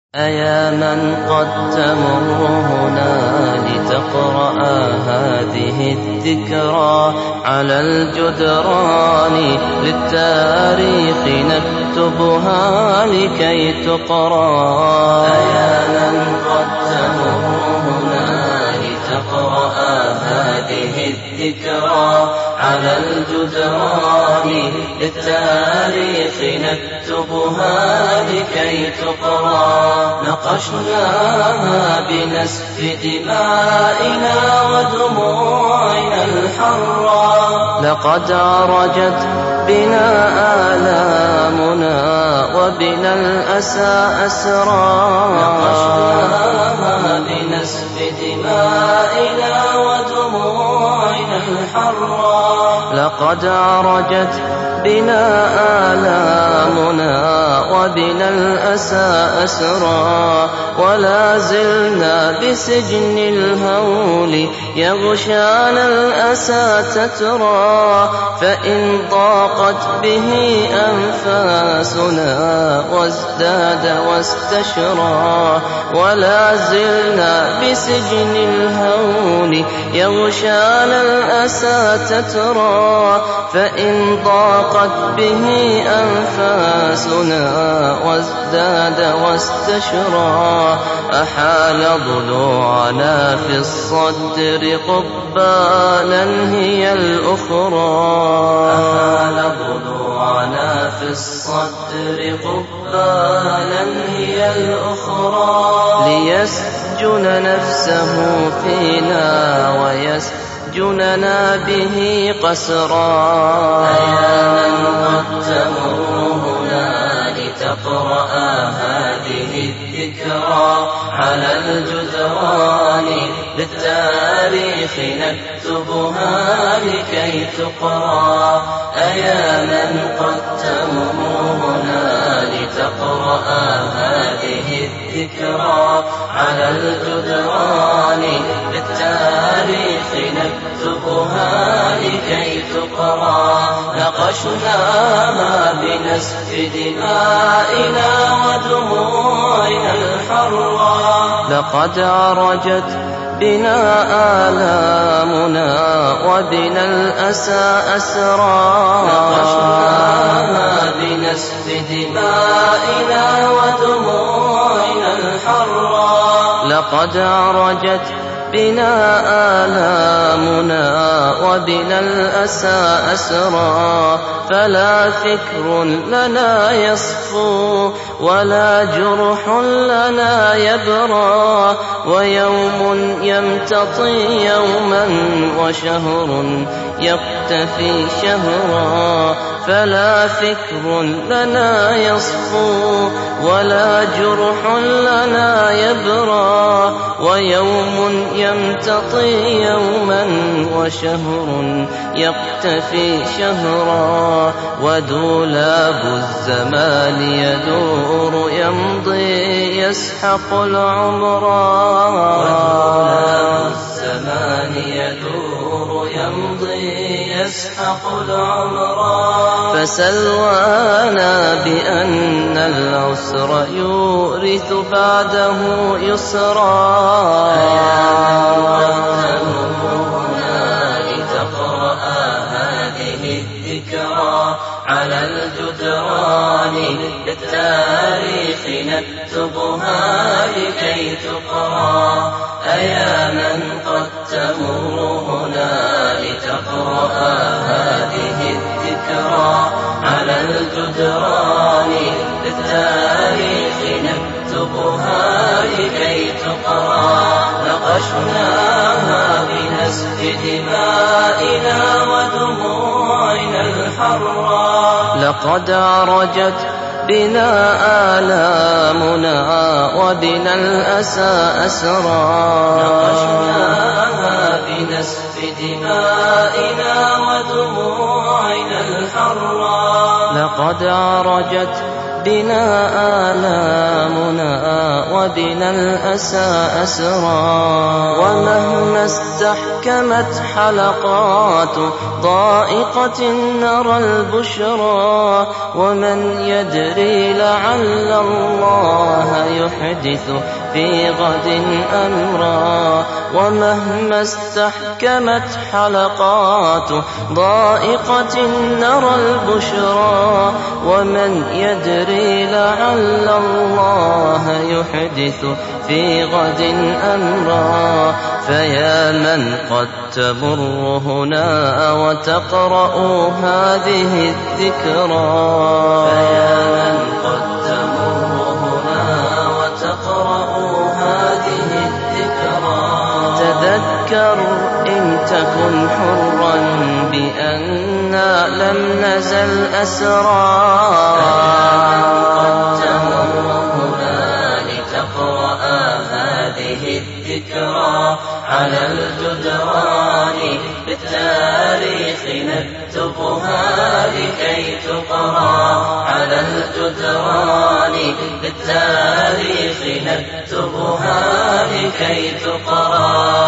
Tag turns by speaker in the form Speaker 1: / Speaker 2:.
Speaker 1: أيا من قد تمر هنا لتقرأ هذه الذكرى على الجدران للتاريخ نكتبها لكي تقرأ. أيا من قد تمر هنا لتقرأ هذه الذكرى على الجدران للتاريخ نكتبها لكي تقرأ. نقشناها بنسف دمائنا ودموعنا الحرة، لقد عرجت بنا آلامنا وبنا الأسى أسرى. نقشناها بنسف دمائنا ودموعنا الحرة، لقد عرجت بنا آلامنا وبنا الأسى أسرى. ولا زلنا بسجن الهول يغشانا الأسى تترى، فإن ضاقت به أنفاسنا وازداد واستشرى. ولا زلنا بسجن الهول يغشانا الأسى تترى، فإن ضاقت به أنفاسنا وازداد واستشرى. أحال ضلوعنا في الصدر قبالا هي الأخرى، أحال ضلوعنا في الصدر قبالا هي الأخرى. ليسجن نفسه فينا ويسجننا به قسرا. أيا من قد تمر هنا لتقرأ هذه الذكرى على الجدران للتاريخ نكتبها لكي تقرأ. أيا من قد تمر هنا لتقرأ هذه الذكرى على الجدران للتاريخ نكتبها لكي تقرأ. نقشناها بنسف دمائنا ودموعنا الحرة، لقد عرجت بنا آلامنا وبنا الأسى أسرى. نقشناها بنسف دمائنا ودموعنا الحرة، لقد عرجت بنا آلامنا وبنا الأسى أسرى. فلا فكر لنا يصفو ولا جرح لنا يبرى، ويوم يمتطي يوما وشهر يقتفي شهرا. فلا فكر لنا يصفو ولا جرح لنا يبرى، ويوم يمتطي يوما وشهر يقتفي شهرا. ودولاب الزمان يدور يمضي يسحق العمر، ودولاب الزمان يدور يمضي يسحق العمر. فسلوانا بأن العسر يورث بعده يسرا. على الجدران للتاريخ نكتبها لكي تقرأ. أيا من قد تمر هنا لتقرأ هذه الذكرى على الجدران للتاريخ نكتبها لكي تقرأ. نقشناها بنسف دمائنا ودموعنا الحرة، لقد عرجت بنا آلامنا وبنا الأسى أسرى. نقشناها بنسف دمائنا ودموعنا الحرة، لقد عرجت بنا آلامنا وبنا الأسى أسرى. ومهما استحكمت حلقات ضائقة نرى البشرى، ومن يدري لعل الله يحدث في غد أمرا. ومهما استحكمت حلقات ضائقة نرى البشرى، ومن يدري لعل الله يحدث في غد أمرا. فيا من قد تمر هنا وتقرأ هذه الذكرى، فيا من قد تمر هنا وتقرأ هذه الذكرى، تذكر إن تكن حرا بأننا لم نزل أسرى. قد تمر هنا لتقرأ هذه الذكرى على الجدران بالتاريخ نكتبها لكي تقرأ، على الجدران بالتاريخ نكتبها لكي تقرأ.